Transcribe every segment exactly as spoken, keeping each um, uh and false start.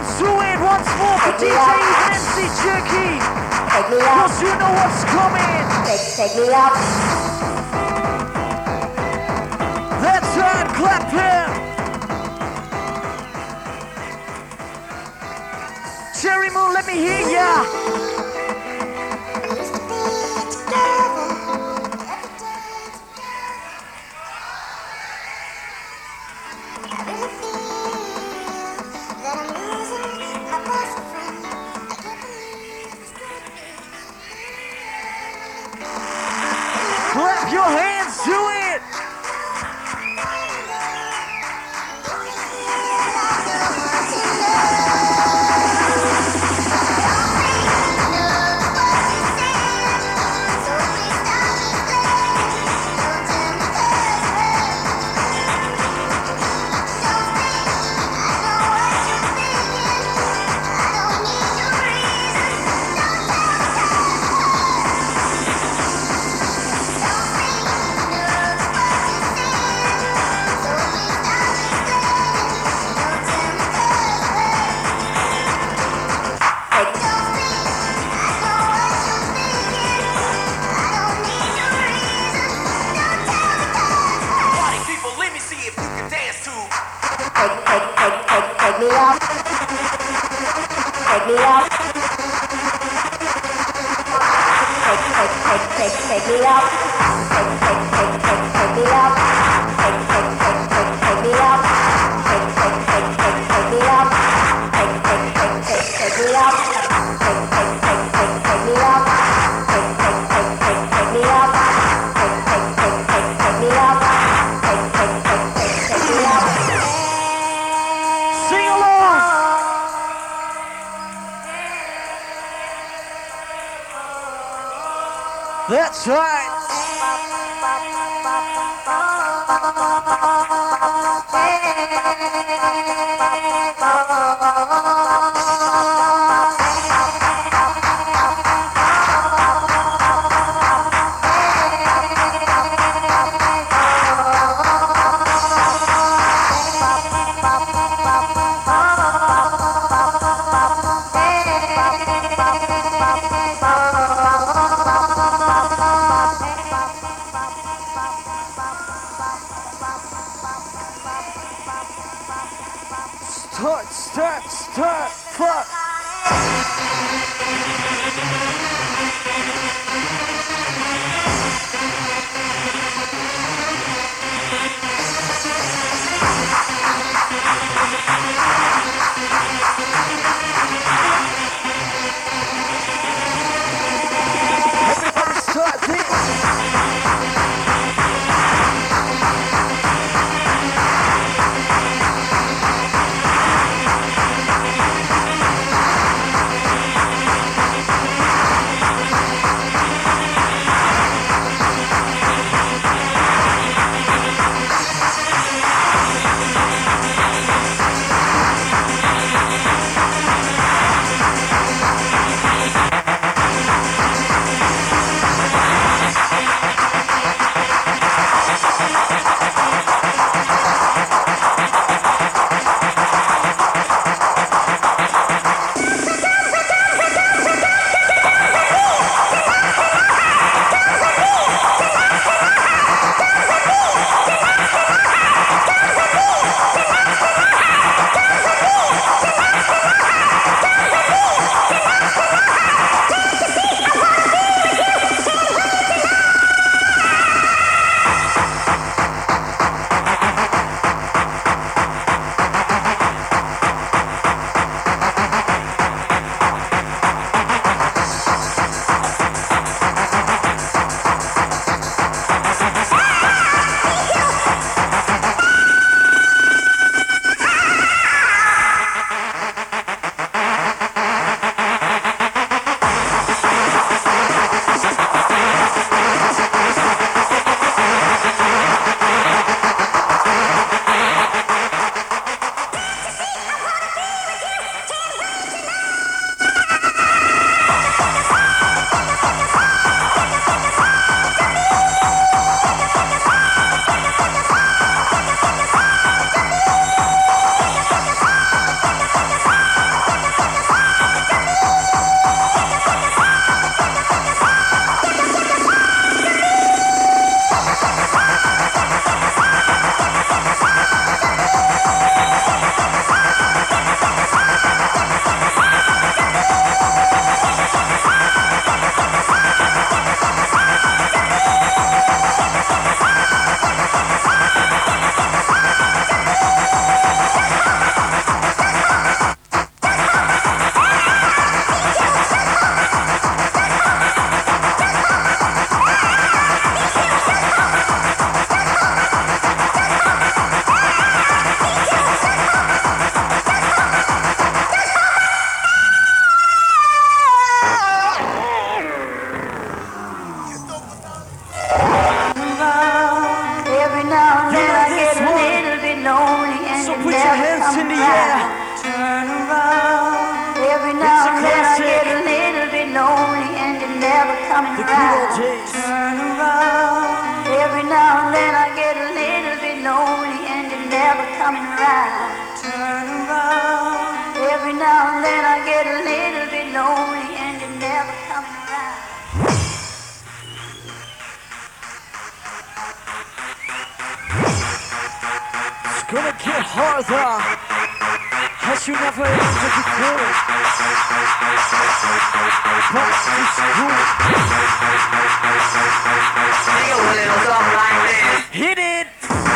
hands to it once more for D J Even M C Jerky. Cause you know what's coming. Take, take me out. That's right, clap him. Cherry Moon, let me hear ya. Clap your hands to it! Take me out. Take me out. Take, take, take, take, take me out. Take, take, take, take, take me out. Take, take, take, take, take me out. Take, take, take, take, take me out. Take, take, take, take, take me out. Take, take, take, take, take me out. Take, take, take, take, take me out. Take, take, take, take, take me out. Take, take, take, take, take me out. Sing along! That's right! Start, start, start, fuck! Everybody start this! Turn around. Every now and then I get a little bit lonely and you're never coming the around. Turn around. Every now and then I get a little bit lonely and you're never coming around. Turn around. Every now and then I get a little bit lonely and you're never coming around. It's gonna get harder as you never imagined before. Back to school. Sing a little song like this. Hit it!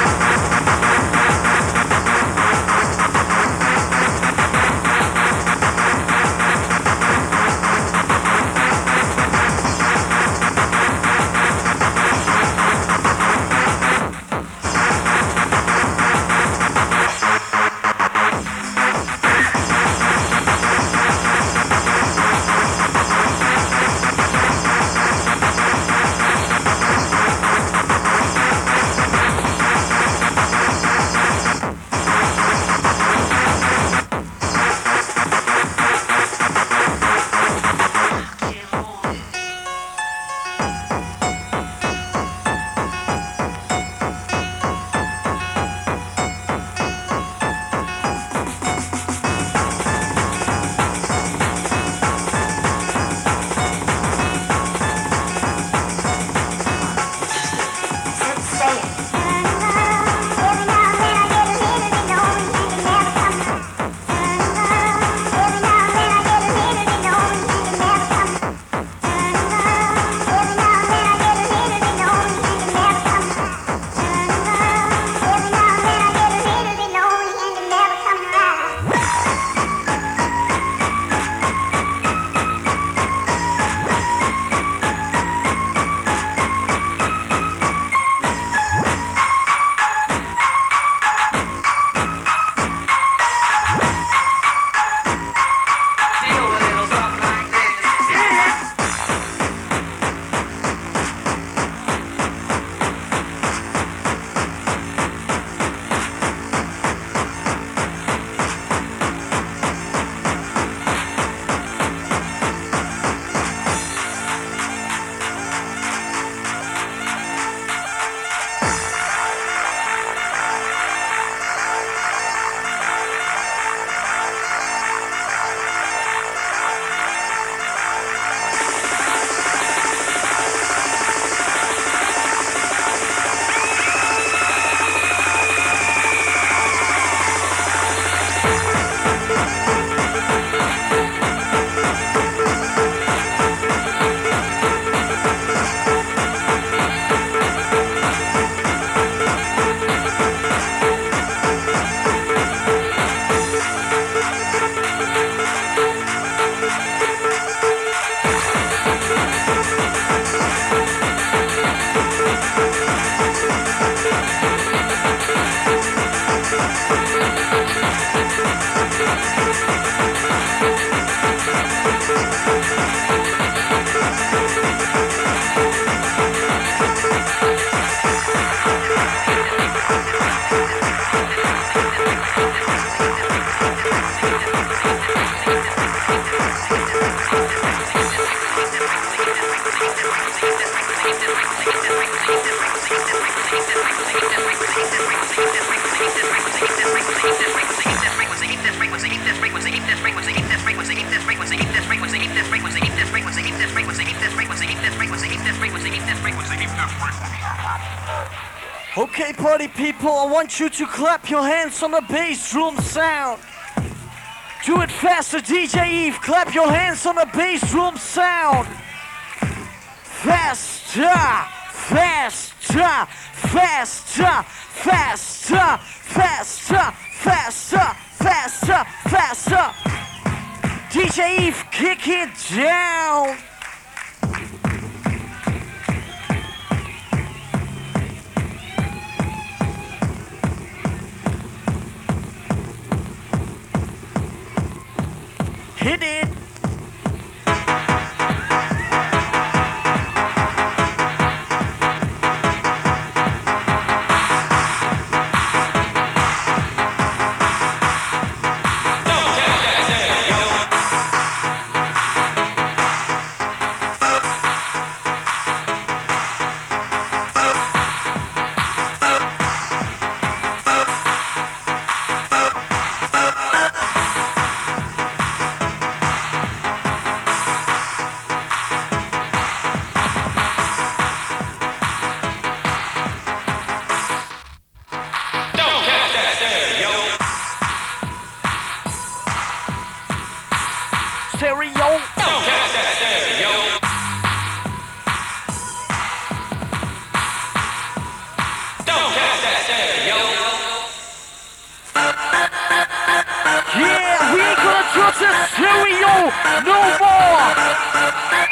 Okay, party people, I want you to clap your hands on the bass drum sound. Do it faster, D J Eve, clap your hands on the bass drum sound. Faster, faster, faster, faster, faster, faster, faster, faster. D J Eve, kick it down. Hit it. stereo. Yeah, we ain't gonna touch the stereo no more.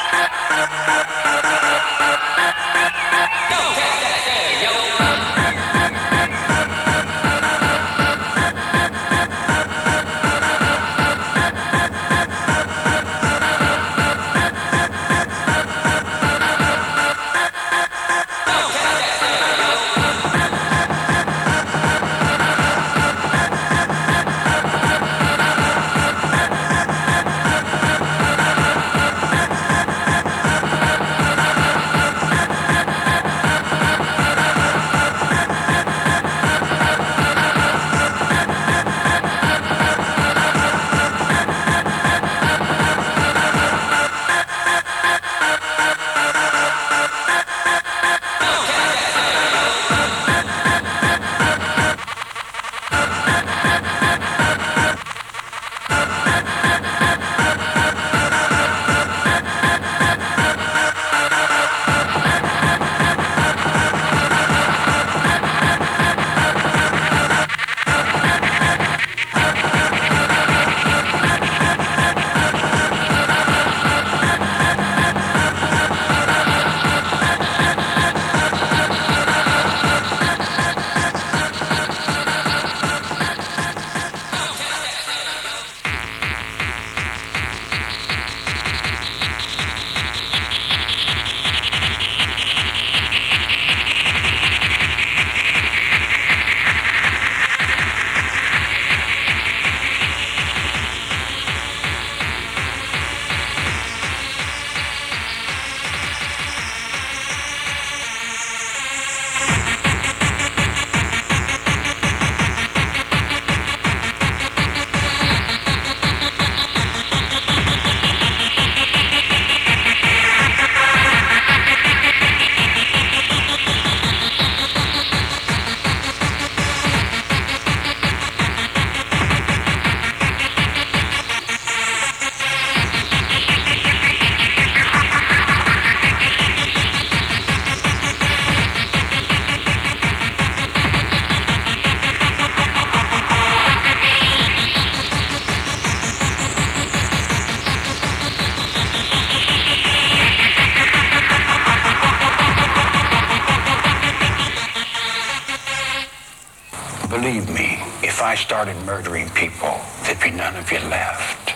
Believe me, if I started murdering people, there'd be none of you left.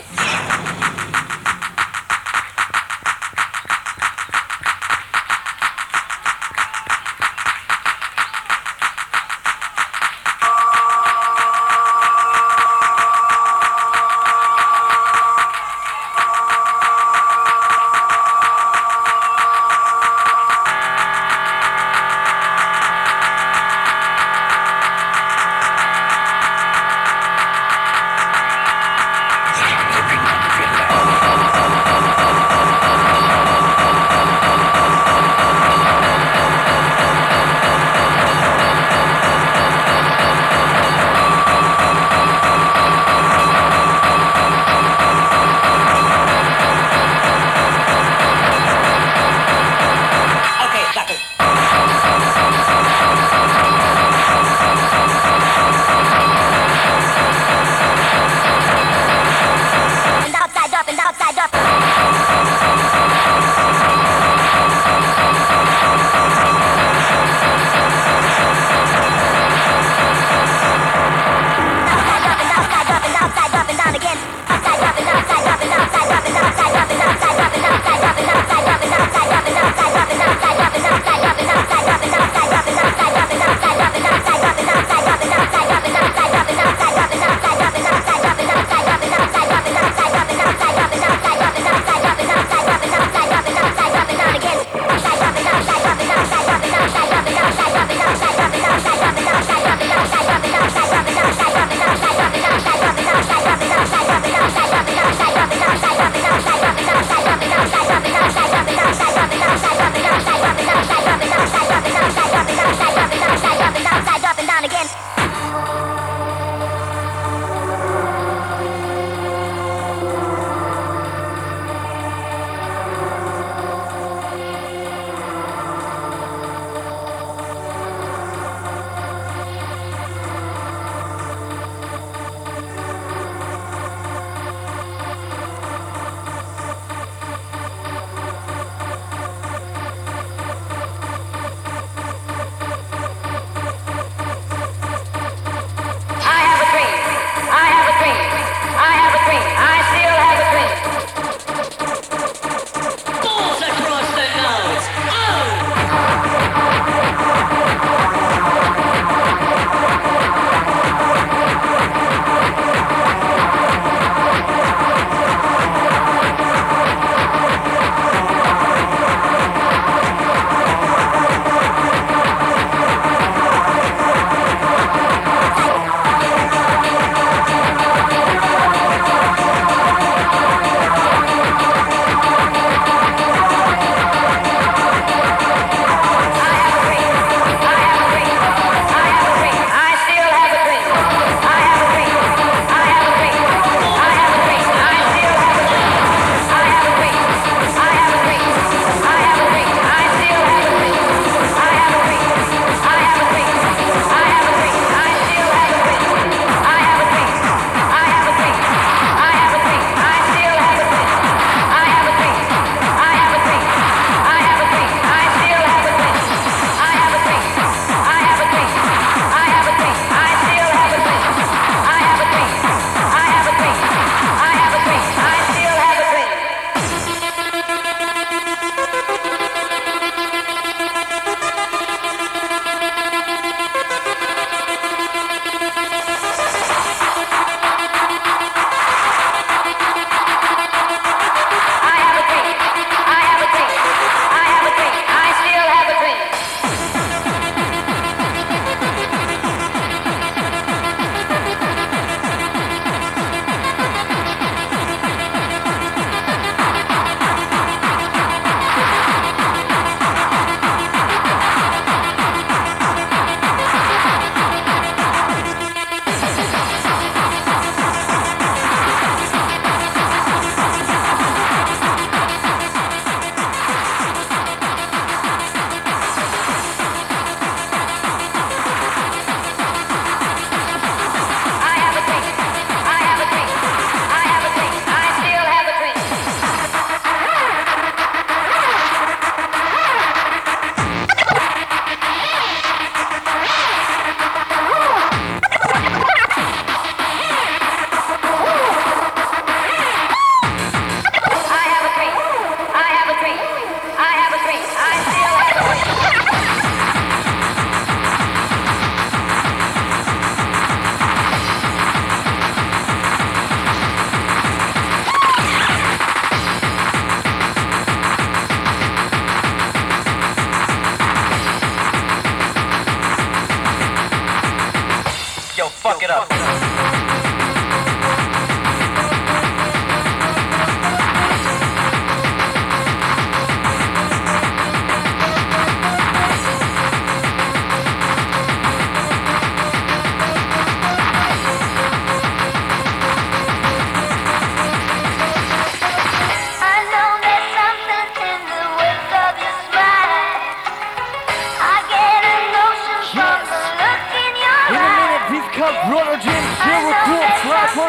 There'd be none of you left.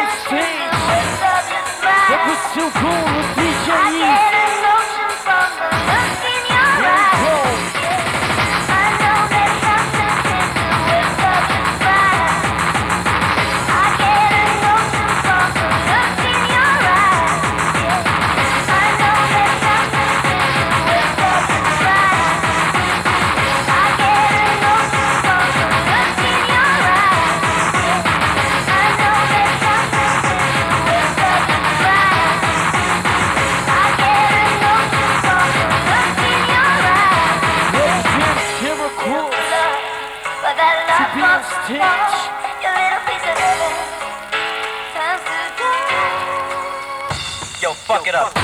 stage. But we're still going with D J I E. get emotion from the look in your Here we eyes. go. I know there's something tender with such a smile. I get emotion from the look in your eyes. I know there's something tender with such a smile. I get emotion from the look in your eyes. I know there's something tender with such a smile. I get emotion from the look in your eyes. Let's dance miracles. But that love be on comes from stage. your little piece of heaven turns to dust. Yo, fuck it up.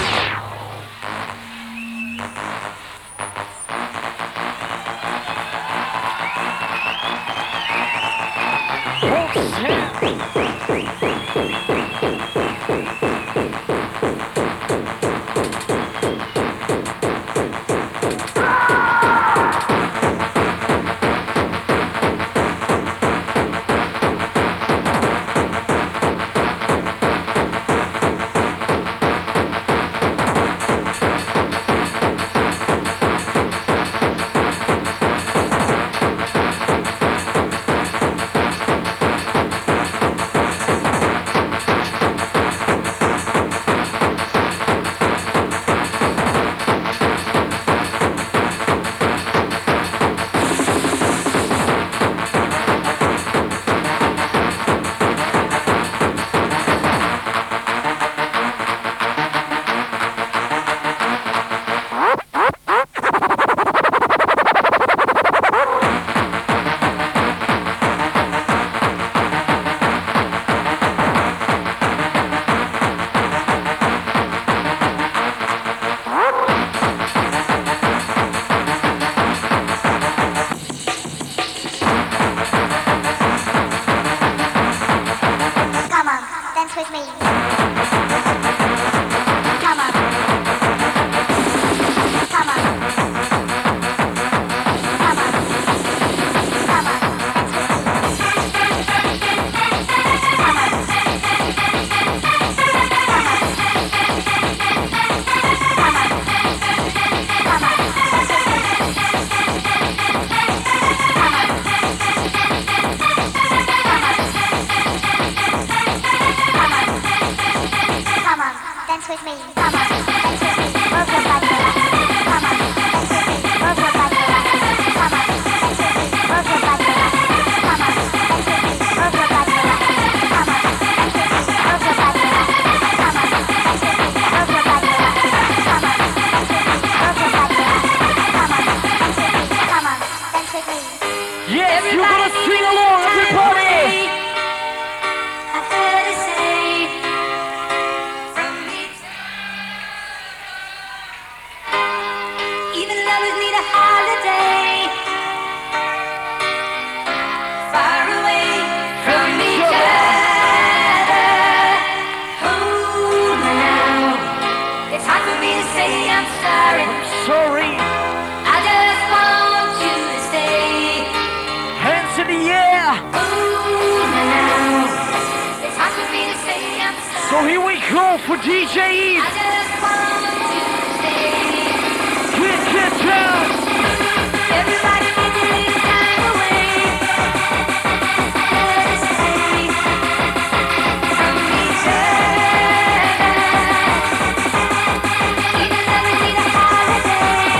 Come on, dance with me. Come on. Come on. Come on. Come on, dance with me. Come on. Come on. Come on, dance with me. Come on. Come on, dance with me. Come on, dance with me. Move your body around. Come on, dance with me. Move your body around. Come on, dance with me. Move your body around. Come on, dance with me. Move your body around. Come on, dance with me. Move your body around. Come on, dance with me. Move your body around. Come on, dance with me. Move your body around. Come on, dance with me. Come on, dance with me. Yes, you gotta sing along, everybody. I've heard it say from me. Even lovers need a holiday. Far away from each other. Hold me now. It's hard for me to say I'm sorry. Sorry. I just want you to stay. Hands in the air. Hold me now. It's hard for me to say I'm sorry. So here we go for D J E. I just want you to stay. Get, get down. Everybody take a little time away. Let us stay from each other. Even though we need a holiday.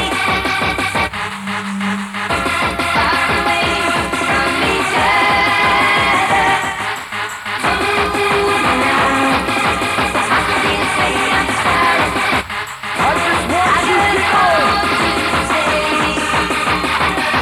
Far away from each other. Ooh, now. It's hard for me to say I'm sorry. I just want I you to just go. want you to stay.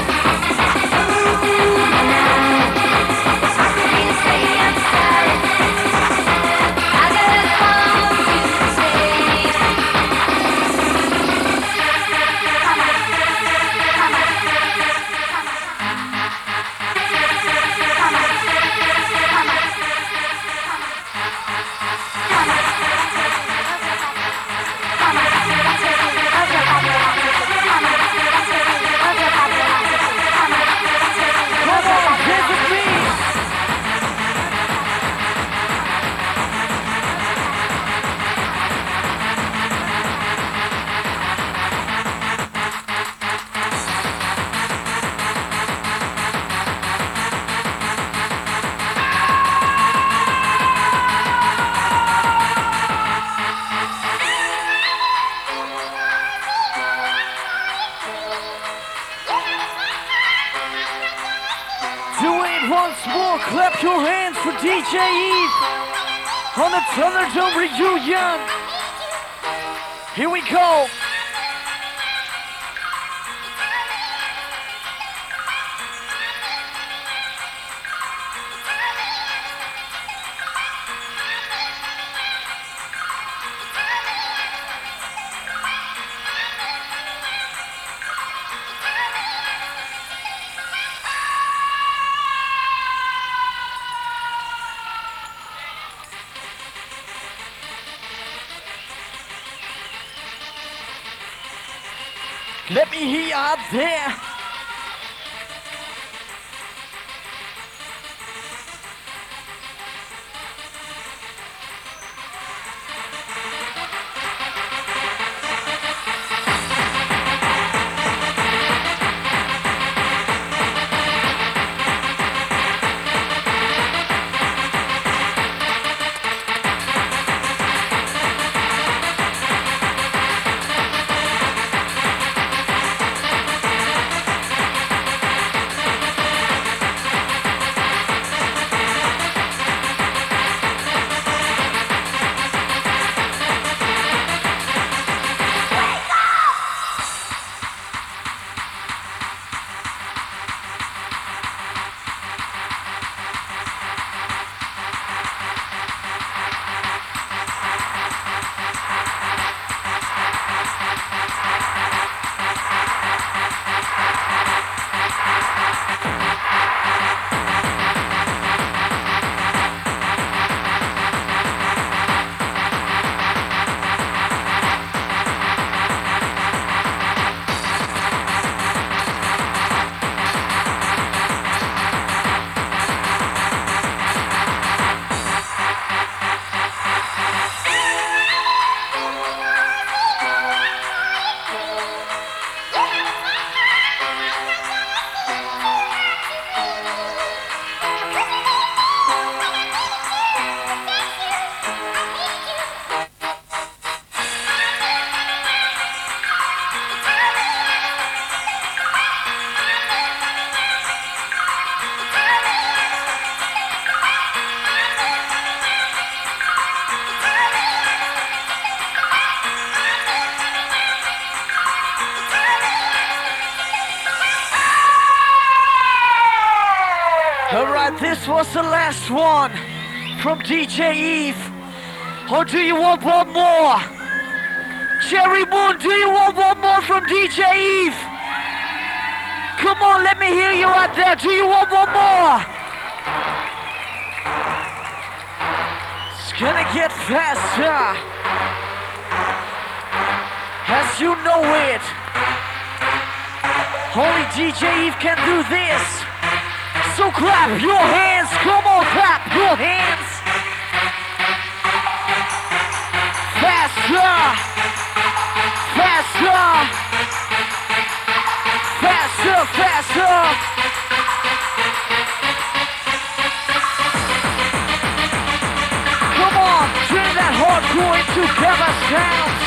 D J Eve on the Thunderdome reunion. Here we go. Let me hear you out there. Alright, this was the last one from D J Eve. Or do you want one more? Cherry Moon, do you want one more from D J Eve? Come on, let me hear you out there. Do you want one more? It's gonna get faster. As you know it. Only D J Eve can do this. So clap your hands, come on, clap your hands. Faster, faster, faster, faster. Come on, turn that hardcore into cover sounds.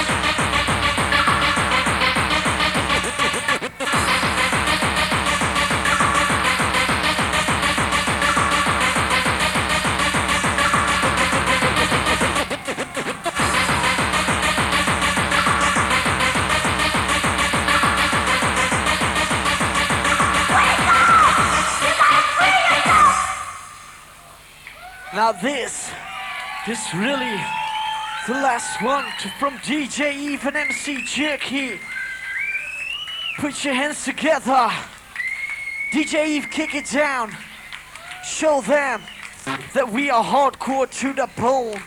Now this, this really the last one to, from D J Eve and M C Jerky. Put your hands together. D J Eve, kick it down. Show them that we are hardcore to the bone.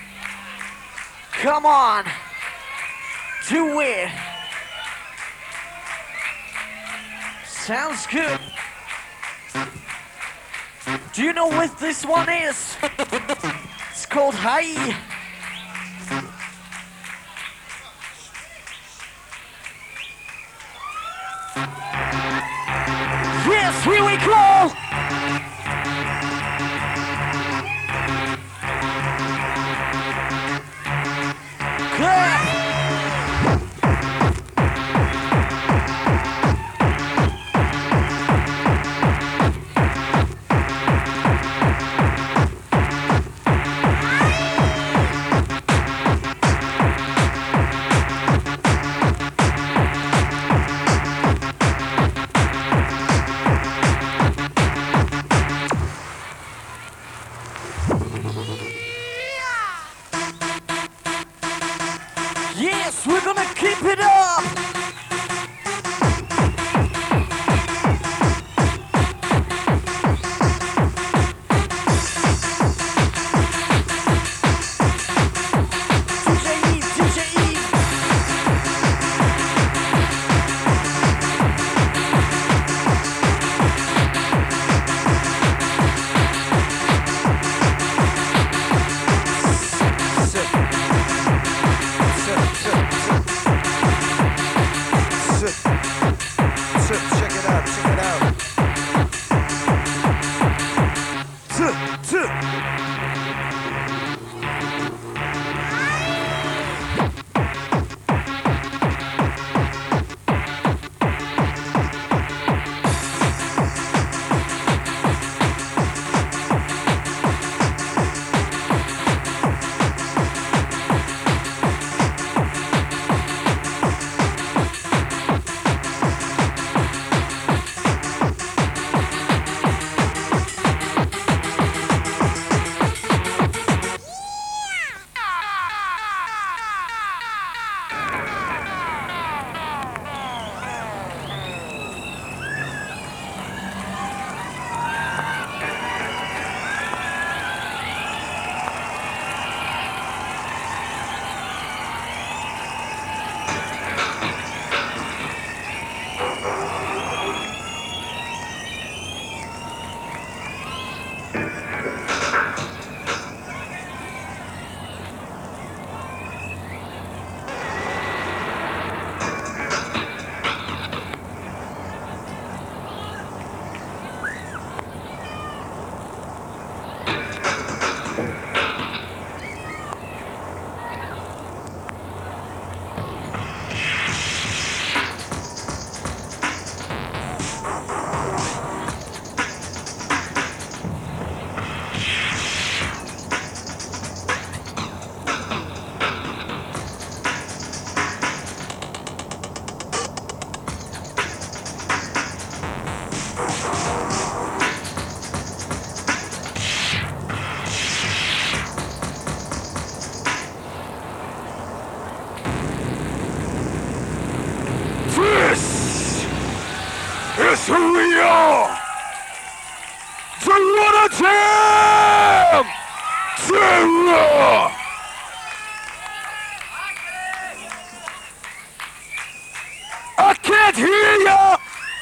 Come on, do it. Sounds good. Do you know what this one is? It's called High. Yes, here we go! Clap! Yes, we're gonna keep it up. D J Eve, D J Eve. Sip. Sip, sip, sip. Sip. Sip, check it out, check it out. Sip, sip. This is who we are. Toronto Jam Terror. I can't hear ya.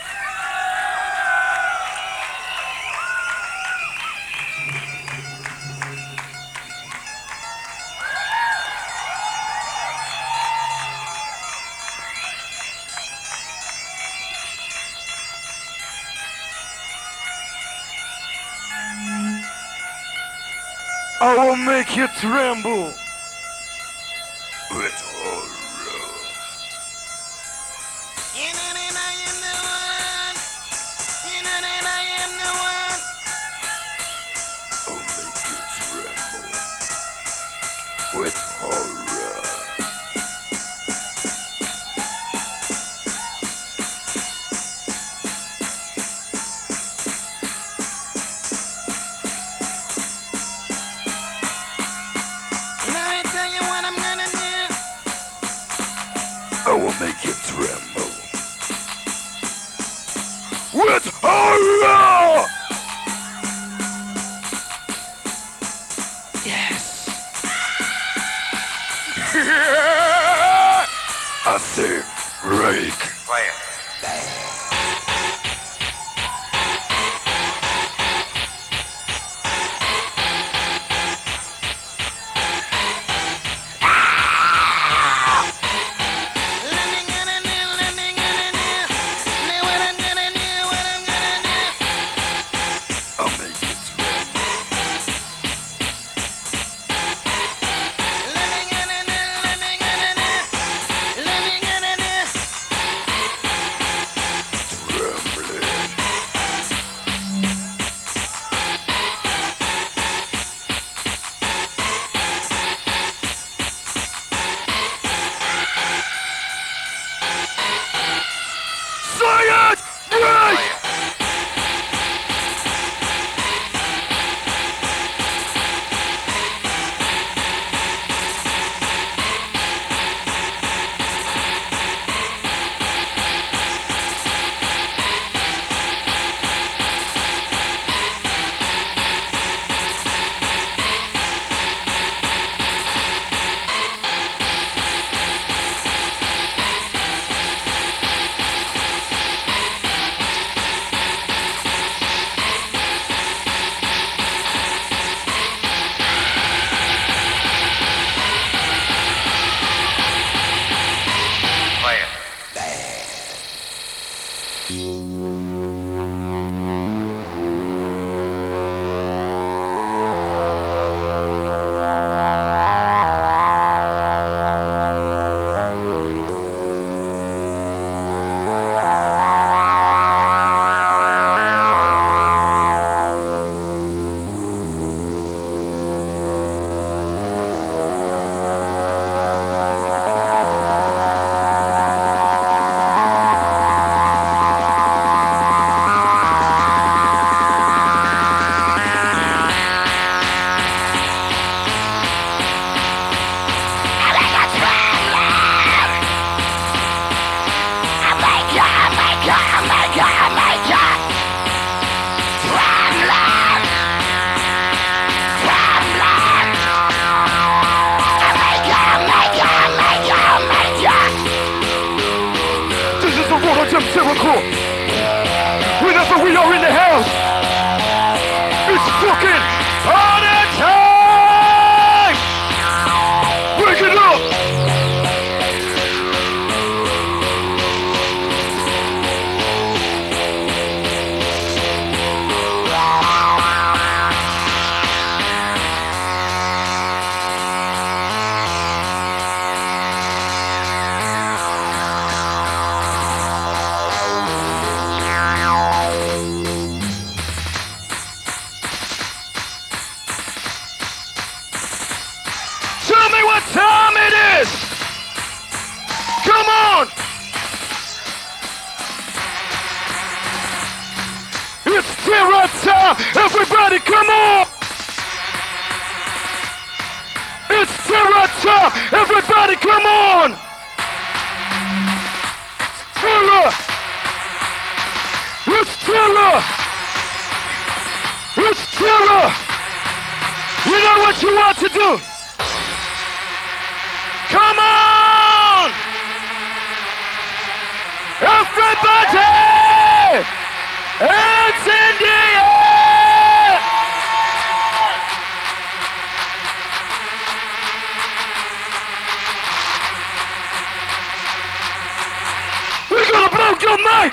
I will make you tremble with horror. You know that I am the one. You know that I am the one. I'll make you tremble with horror. Let me tell you what I'm gonna do. I will make you tremble with horror. Yes. I say, break. Player. Let me gonna do, let me gonna do. Know what I'm gonna do, what I'm gonna do. I'll make you tremble. Let me gonna do, let me gonna do. Let me gonna do. time it is? Come on! It's terror time! Everybody, come on! It's terror time! Everybody, come on! Terror! It's terror! It's terror! You know what you want to do? Come on! Everybody! Hands in the air! We're gonna blow your mind!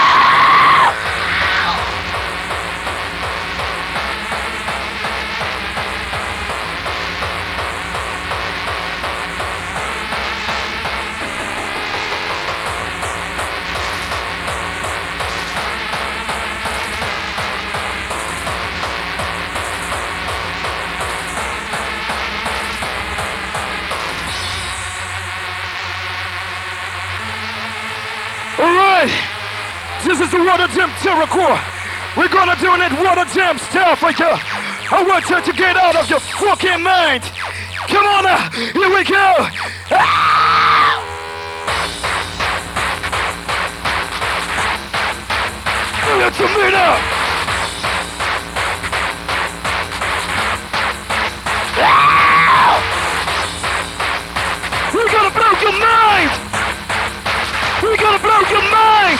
Alright, this is the Water Gym Terror Corps. We're gonna do that Water Gym style for you. I want you to get out of your fucking mind. Come on now, here we go. Ah! Let me now. Ah! We're gonna blow your mind. We're gonna blow your mind!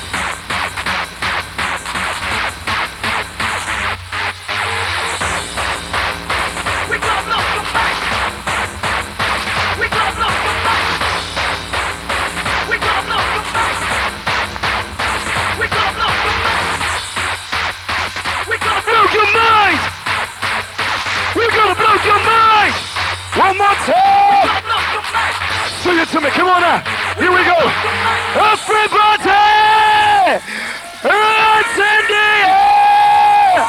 We're gonna blow your mind! We're gonna blow your mind! We're gonna blow your mind! We're gonna blow your mind! We're gonna blow your mind! We're gonna blow your mind! One more time! We're gonna blow your mind! Sing it to me, come on now! Here we go! Everybody! Hands in the air!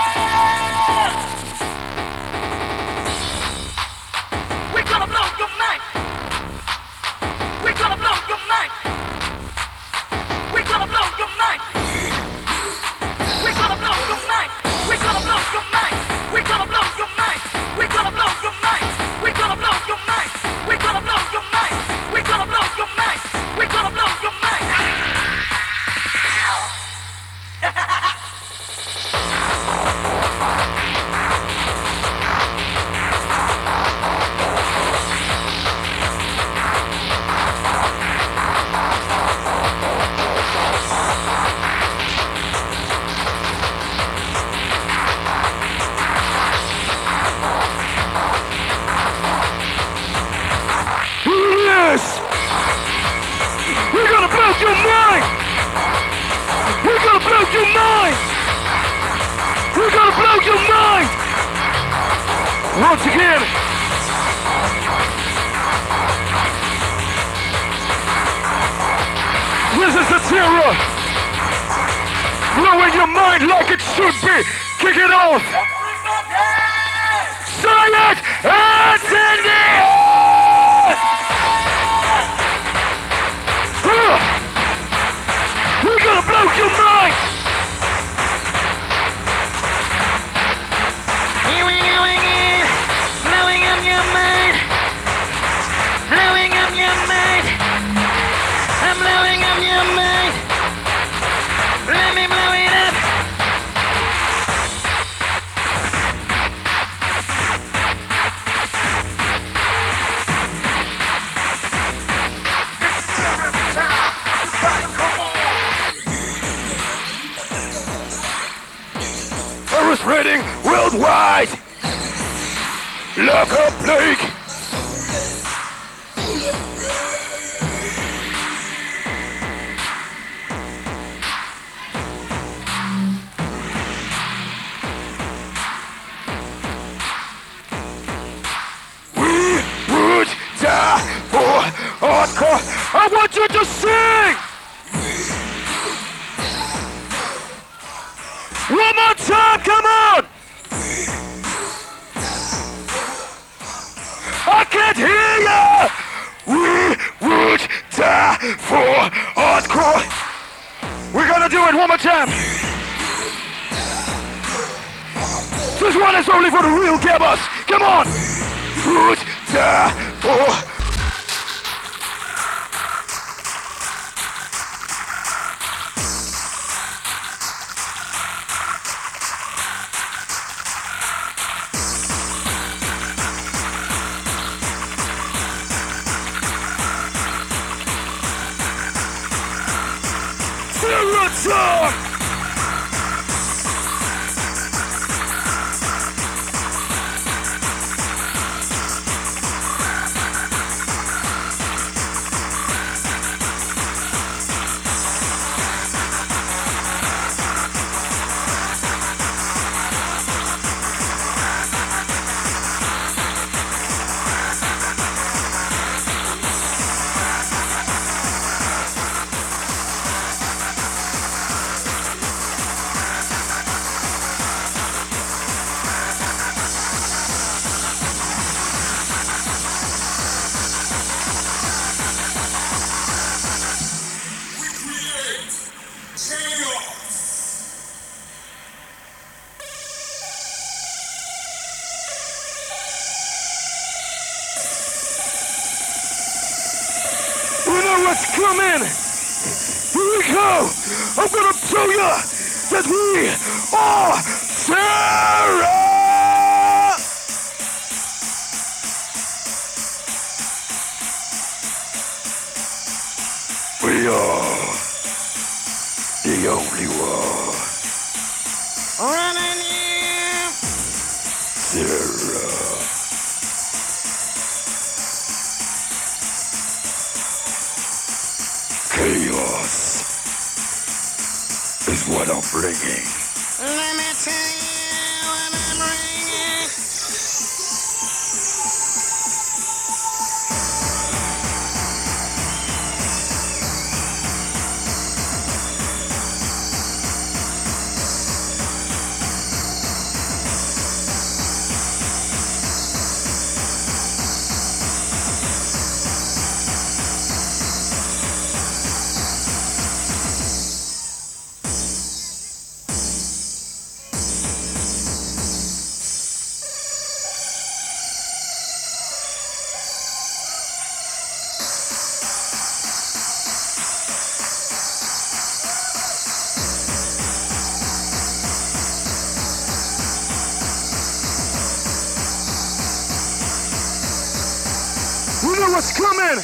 We're gonna blow your mind! We're gonna blow your mind! We're gonna blow your mind! We're gonna blow your mind! We're gonna blow your mind! We're gonna blow your mind! We're gonna blow your mind! We're gonna blow your mind! We're gonna blow your mind! We're gonna blow your mind! We're gonna blow your mind! Yes! We're gonna blow your mind! We're gonna blow your mind! We're gonna blow your mind! Once again! This is the terror! Blowing your mind like it should be! Kick it off! Silent! Hands in the air! We're gonna blow your mind! Here we go again, blowing up your mind, blowing up your mind. I'm blowing up your mind. Let me blow it up. Terrorist raiding worldwide! Lock up Blake! We would die for hardcore! I want you to sing! One more time, come on! I can't hear for hardcore. We're gonna do it one more time. This one is only for the real gabbers. Come on. Put the for. Song. What's coming? Here we go. I'm gonna tell you that we are Sarah. We are the only one. Running in. Sarah. Chaos is what I'm bringing. Let me tell you what I'm bringing. You know what's coming?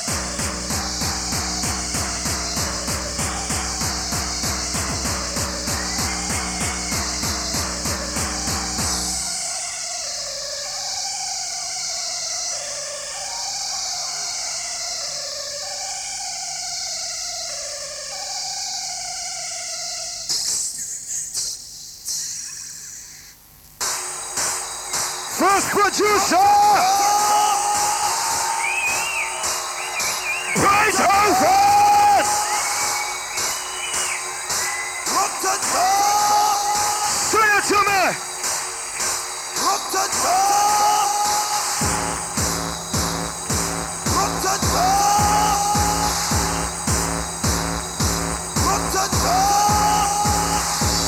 First producer! Beethoven! Rock the top! Say it to me! Rock the top! Rock the top! Rock the top!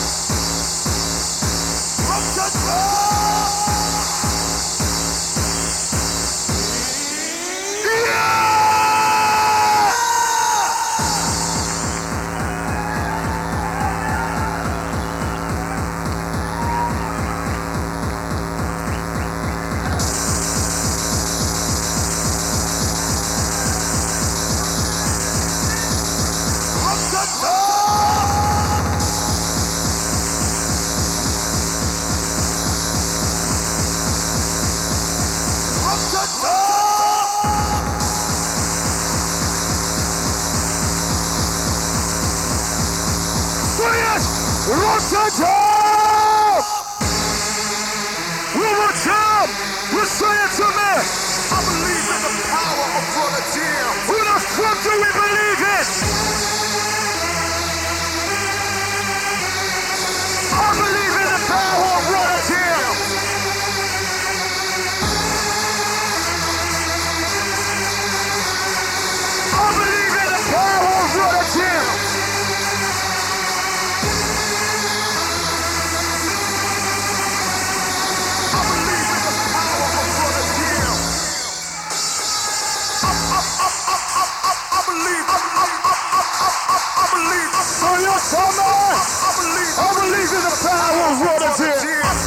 Rock the top! Rotterdam! One more time! You say it to me! I believe in the power of Rotterdam! Who the fuck do we believe in? I believe in the power of Rotterdam! I believe in the power your summer. I believe, I believe in the power of what it is.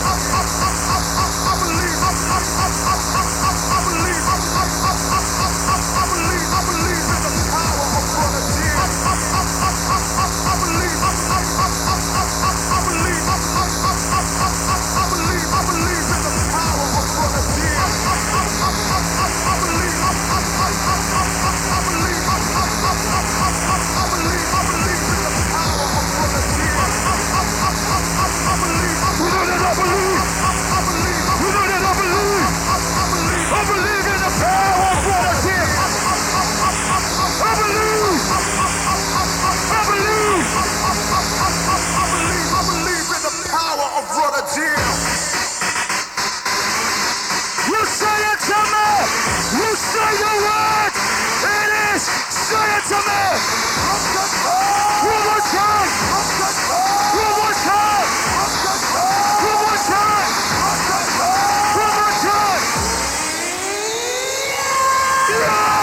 I believe, I believe, I believe, I believe in the power of what it is. I believe, I believe, I believe, I believe in the power of what it is. I believe, I believe, I believe, I believe in the power of what it is. I believe, we know that I believe, I believe, we know that I believe, I believe in the power of what it is. I believe, I believe, I believe, I believe in the power of what it is. You say it to me, you say the word, it is, say it to me. One more time, one more time, one more time, one more time. Yeah!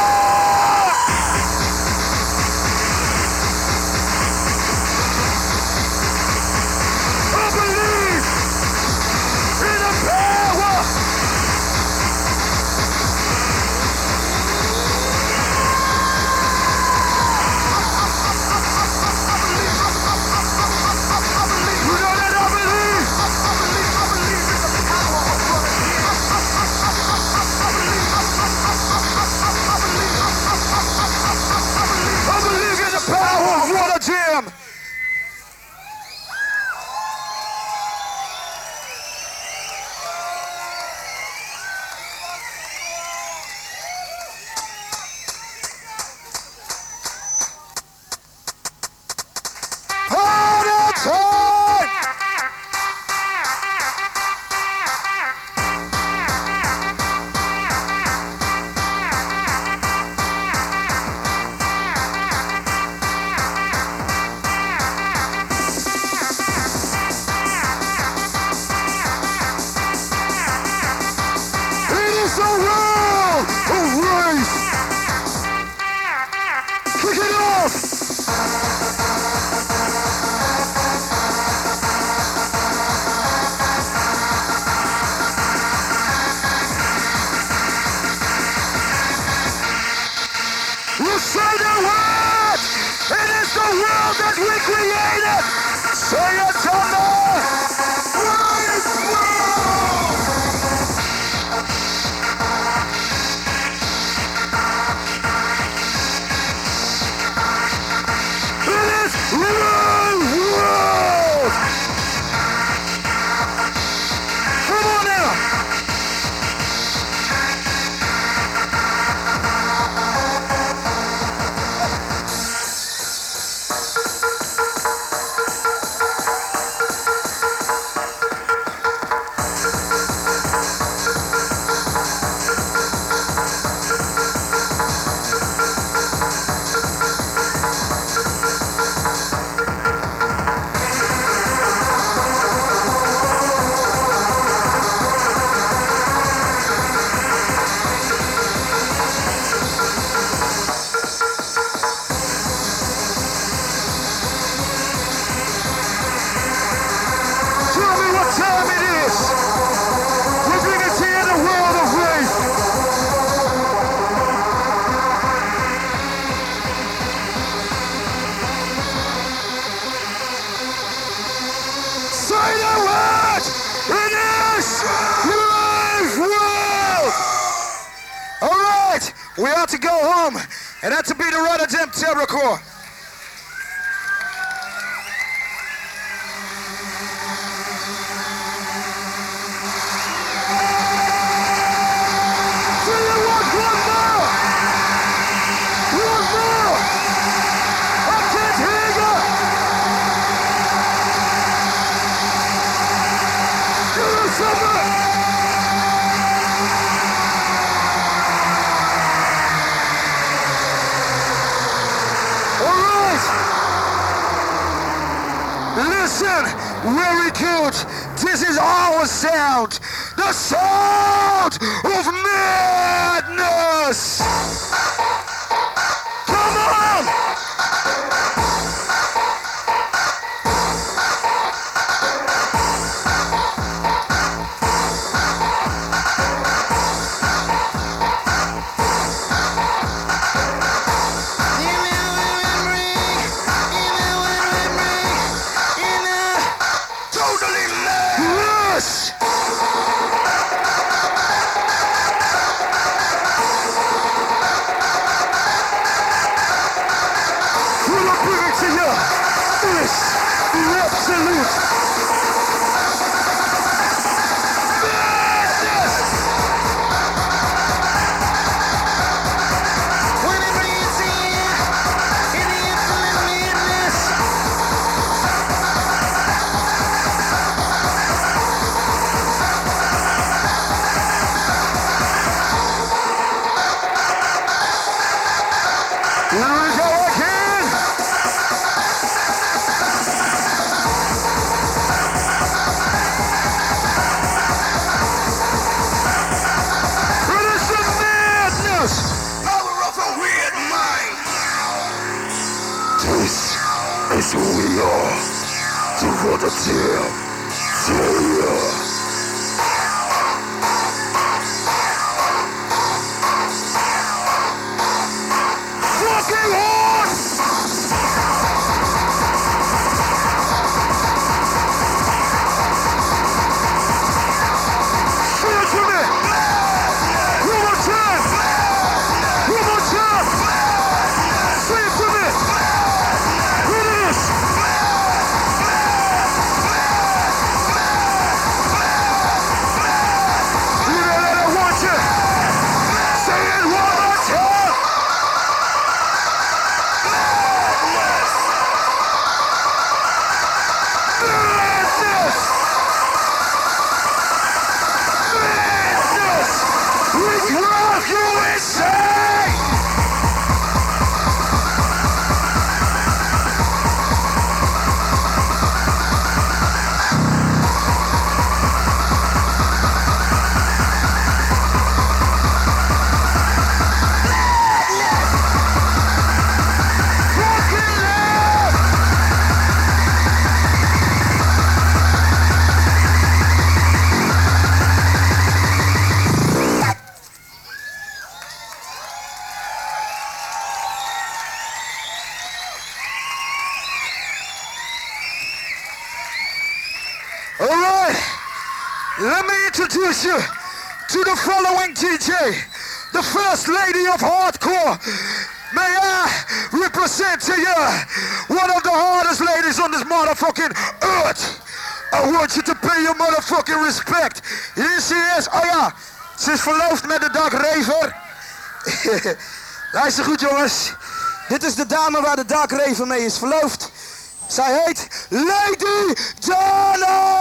I believe in the power. You know that I believe. I believe, I believe in the power of what it is. I believe, I believe in the power of what it is. Party time! It is the world of race! Kick it off! You say the word! It is the world that we created! Say it to me! Raise world! It is real world! Come on now! Tell me what time it is. We bring it to you in the world of race. Say the word. It is live world. All right, we have to go home, and that's to be the Rudder Jim Terricore. Do you want one more? One more! I can't hear you! Do something! All right! Listen, very good. This is our sound. The sound of madness. Come on! is who we are. Do for the tear. Yeah. Fucking horse! Say it to me! One more time! One more time! Say it to me! Here it is! You know that I want you! Say it one more time! Madness! Madness! We drive you insane! Fucking love! All right, let me introduce you to the following D J, the first lady of hardcore. May I represent to you one of the hardest ladies on this motherfucking earth. I want you to pay your motherfucking respect. Hier ze is. Oh ja, ze is verloofd met de Dark Raver. Luister goed jongens. Dit is de dame waar de Dark Raver mee is verloofd. Zij heet Lady Donna!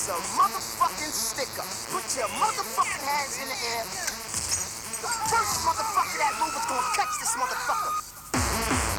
is a motherfucking sticker. Put your motherfucking hands in the air. The first motherfucker that move is gonna catch this motherfucker.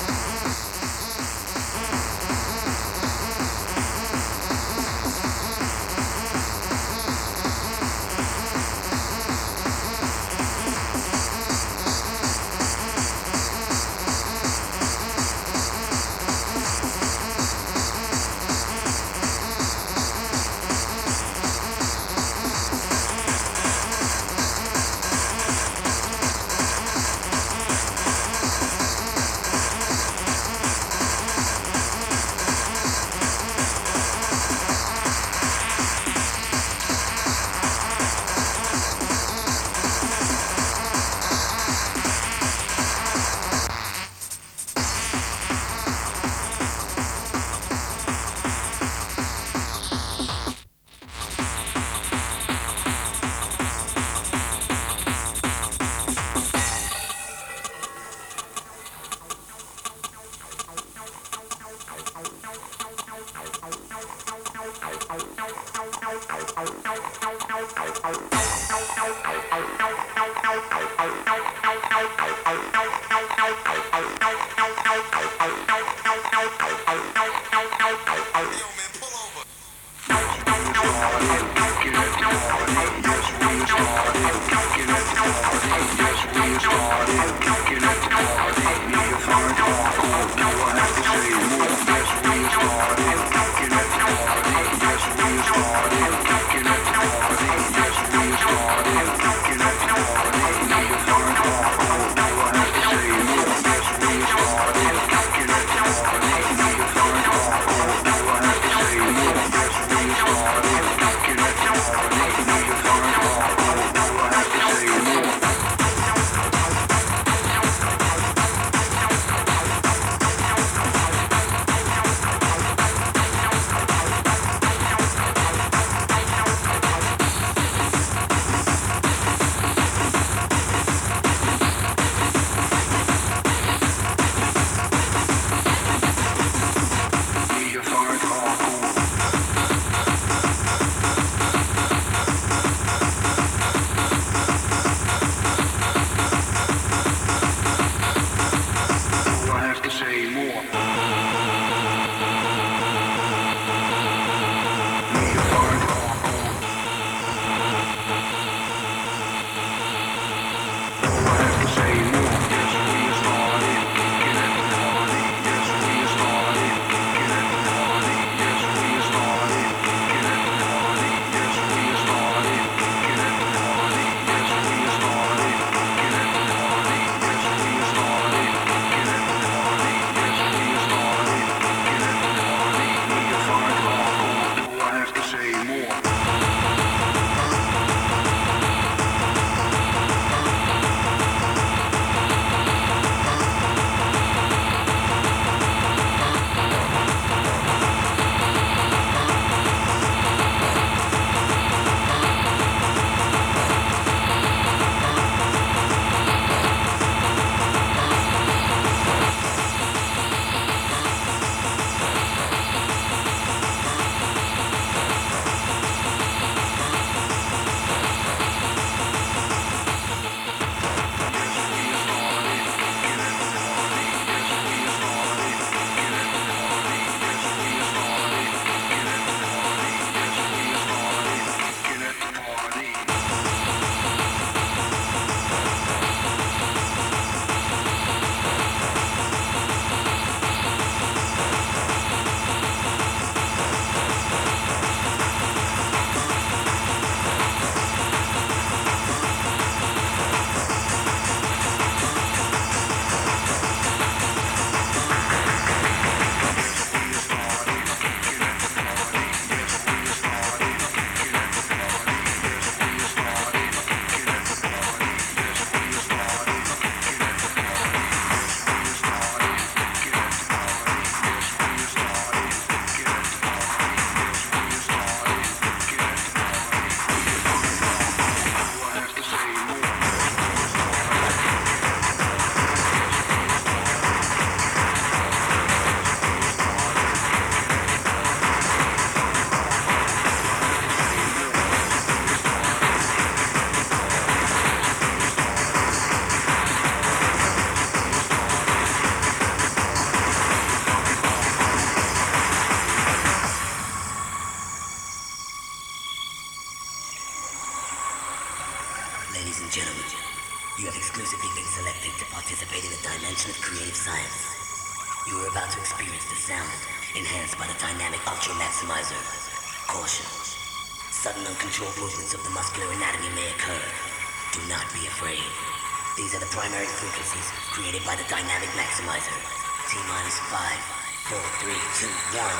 You have exclusively been selected to participate in a dimension of creative science. You are about to experience the sound enhanced by the dynamic Ultra Maximizer. Caution. Sudden uncontrolled movements of the muscular anatomy may occur. Do not be afraid. These are the primary frequencies created by the dynamic maximizer. T minus five, four, three, two,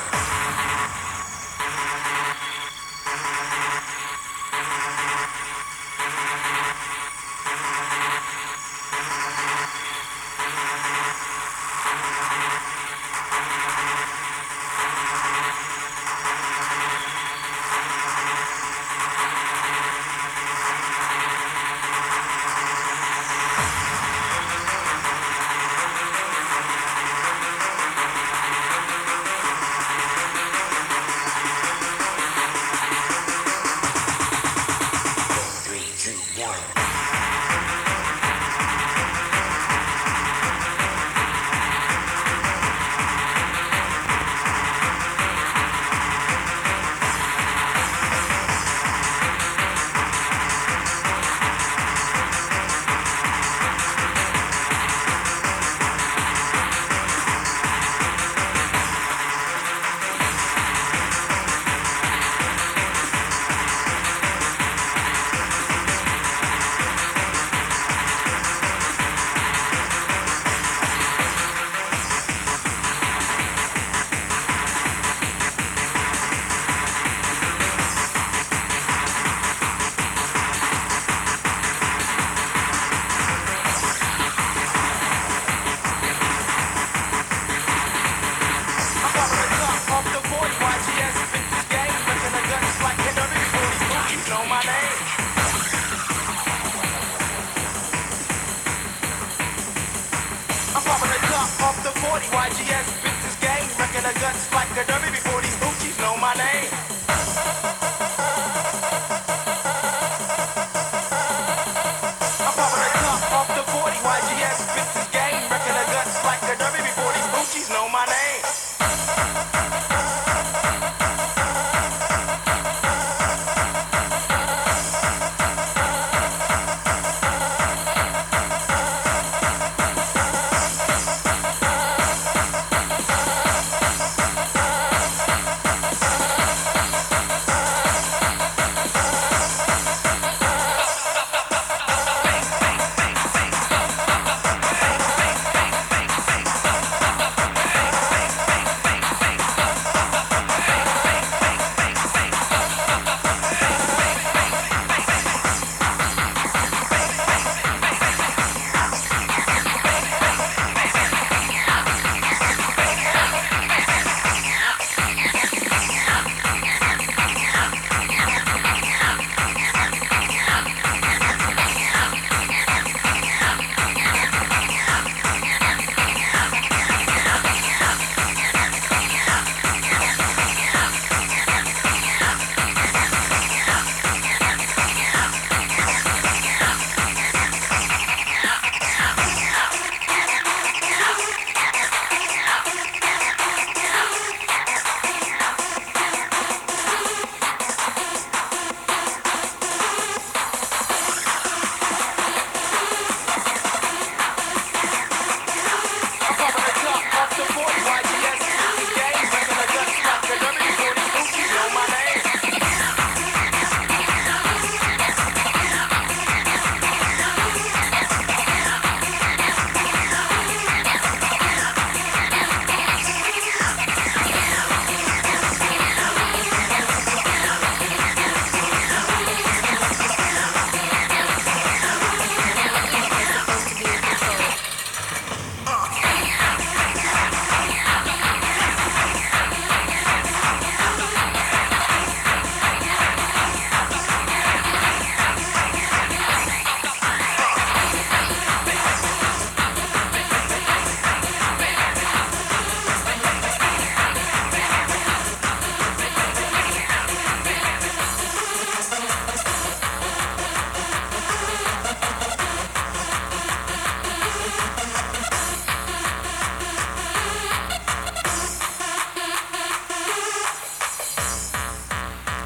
one.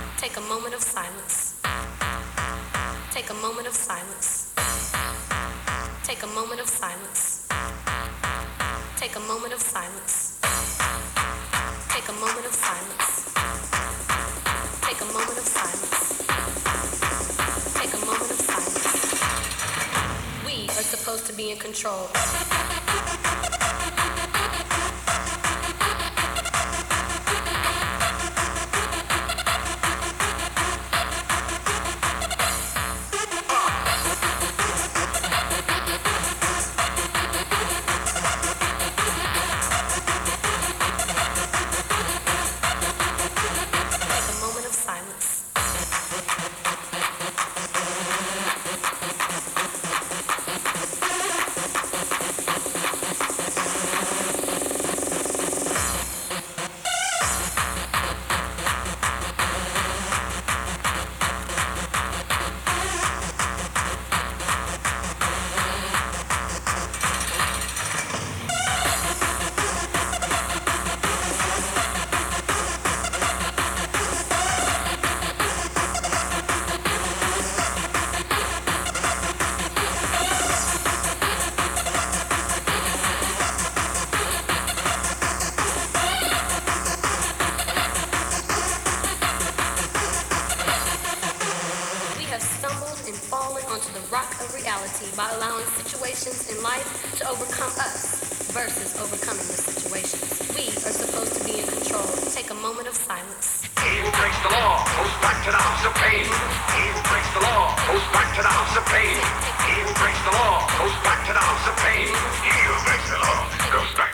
Take a moment of silence. Take a moment of silence. Take a moment of silence. Take a moment of silence. Take a moment of silence. Take a moment of silence. We are supposed to be in control. By allowing situations in life to overcome us versus overcoming the situations. We are supposed to be in control. Take a moment of silence. He who breaks the law goes back to the house of pain. He who breaks the law goes back to the house of pain. He who breaks the law goes back to the house of pain. He who breaks the law goes back